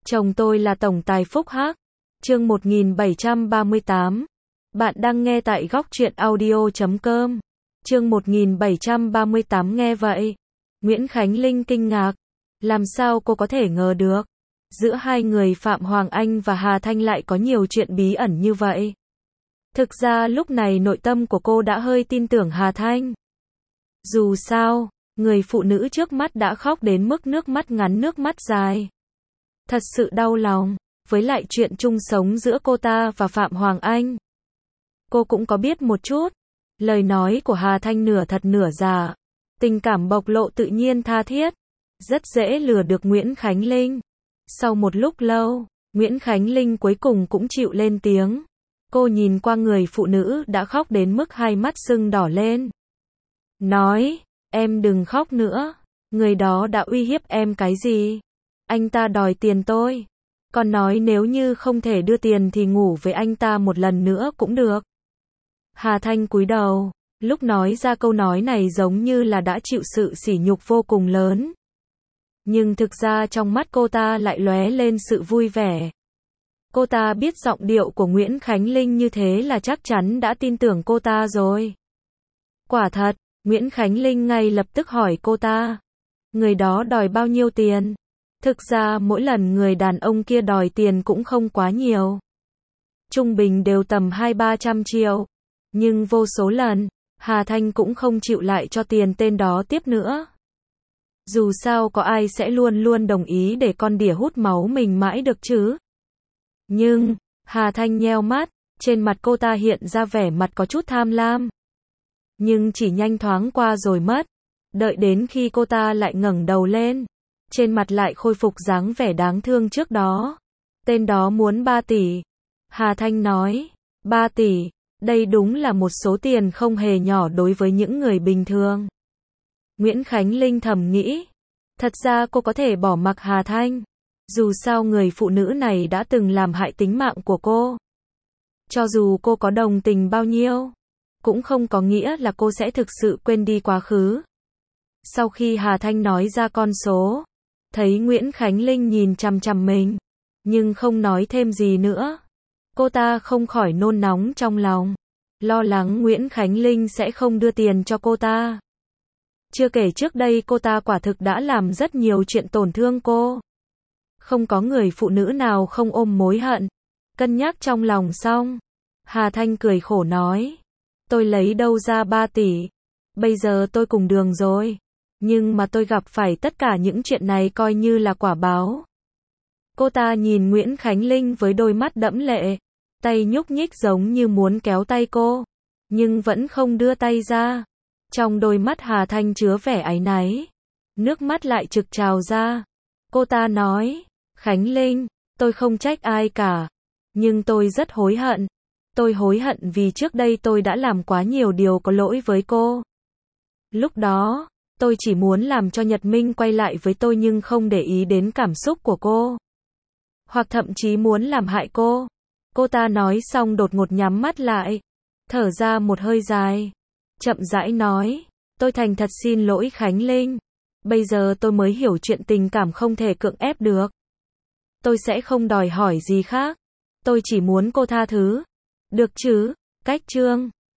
Chồng tôi là tổng tài Phúc Hắc. Chương 1738. Bạn đang nghe tại góc truyện audio.com. Chương 1738 nghe vậy. Nguyễn Khánh Linh kinh ngạc. Làm sao cô có thể ngờ được? Giữa hai người Phạm Hoàng Anh và Hà Thanh lại có nhiều chuyện bí ẩn như vậy. Thực ra lúc này nội tâm của cô đã hơi tin tưởng Hà Thanh. Dù sao, người phụ nữ trước mắt đã khóc đến mức nước mắt ngắn nước mắt dài. Thật sự đau lòng, với lại chuyện chung sống giữa cô ta và Phạm Hoàng Anh. Cô cũng có biết một chút. Lời nói của Hà Thanh nửa thật nửa giả. Tình cảm bộc lộ tự nhiên tha thiết. Rất dễ lừa được Nguyễn Khánh Linh. Sau một lúc lâu, Nguyễn Khánh Linh cuối cùng cũng chịu lên tiếng. Cô nhìn qua người phụ nữ đã khóc đến mức hai mắt sưng đỏ lên. Nói, em đừng khóc nữa. Người đó đã uy hiếp em cái gì? Anh ta đòi tiền tôi. Còn nói nếu như không thể đưa tiền thì ngủ với anh ta một lần nữa cũng được. Hà Thanh cúi đầu, lúc nói ra câu nói này giống như là đã chịu sự sỉ nhục vô cùng lớn. Nhưng thực ra trong mắt cô ta lại lóe lên sự vui vẻ. Cô ta biết giọng điệu của Nguyễn Khánh Linh như thế là chắc chắn đã tin tưởng cô ta rồi. Quả thật, Nguyễn Khánh Linh ngay lập tức hỏi cô ta. Người đó đòi bao nhiêu tiền? Thực ra mỗi lần người đàn ông kia đòi tiền cũng không quá nhiều. Trung bình đều tầm 200-300 triệu. Nhưng vô số lần, Hà Thanh cũng không chịu lại cho tiền tên đó tiếp nữa. Dù sao có ai sẽ luôn luôn đồng ý để con đỉa hút máu mình mãi được chứ? Nhưng, Hà Thanh nheo mắt, trên mặt cô ta hiện ra vẻ mặt có chút tham lam. Nhưng chỉ nhanh thoáng qua rồi mất. Đợi đến khi cô ta lại ngẩng đầu lên, trên mặt lại khôi phục dáng vẻ đáng thương trước đó. Tên đó muốn 3 tỷ. Hà Thanh nói, 3 tỷ, đây đúng là một số tiền không hề nhỏ đối với những người bình thường. Nguyễn Khánh Linh thầm nghĩ, thật ra cô có thể bỏ mặc Hà Thanh. Dù sao người phụ nữ này đã từng làm hại tính mạng của cô. Cho dù cô có đồng tình bao nhiêu, cũng không có nghĩa là cô sẽ thực sự quên đi quá khứ. Sau khi Hà Thanh nói ra con số, thấy Nguyễn Khánh Linh nhìn chằm chằm mình, nhưng không nói thêm gì nữa. Cô ta không khỏi nôn nóng trong lòng, lo lắng Nguyễn Khánh Linh sẽ không đưa tiền cho cô ta. Chưa kể trước đây cô ta quả thực đã làm rất nhiều chuyện tổn thương cô. Không có người phụ nữ nào không ôm mối hận. Cân nhắc trong lòng xong, Hà Thanh cười khổ nói, tôi lấy đâu ra 3 tỷ, bây giờ tôi cùng đường rồi. Nhưng mà tôi gặp phải tất cả những chuyện này coi như là quả báo. Cô ta nhìn Nguyễn Khánh Linh với đôi mắt đẫm lệ, tay nhúc nhích giống như muốn kéo tay cô, nhưng vẫn không đưa tay ra. Trong đôi mắt Hà Thanh chứa vẻ áy náy, nước mắt lại trực trào ra. Cô ta nói, Khánh Linh, tôi không trách ai cả, nhưng tôi rất hối hận. Tôi hối hận vì trước đây tôi đã làm quá nhiều điều có lỗi với cô. Lúc đó, tôi chỉ muốn làm cho Nhật Minh quay lại với tôi nhưng không để ý đến cảm xúc của cô. Hoặc thậm chí muốn làm hại cô. Cô ta nói xong đột ngột nhắm mắt lại, thở ra một hơi dài, chậm rãi nói, tôi thành thật xin lỗi Khánh Linh. Bây giờ tôi mới hiểu chuyện tình cảm không thể cưỡng ép được. Tôi sẽ không đòi hỏi gì khác. Tôi chỉ muốn cô tha thứ. Được chứ? Cách chương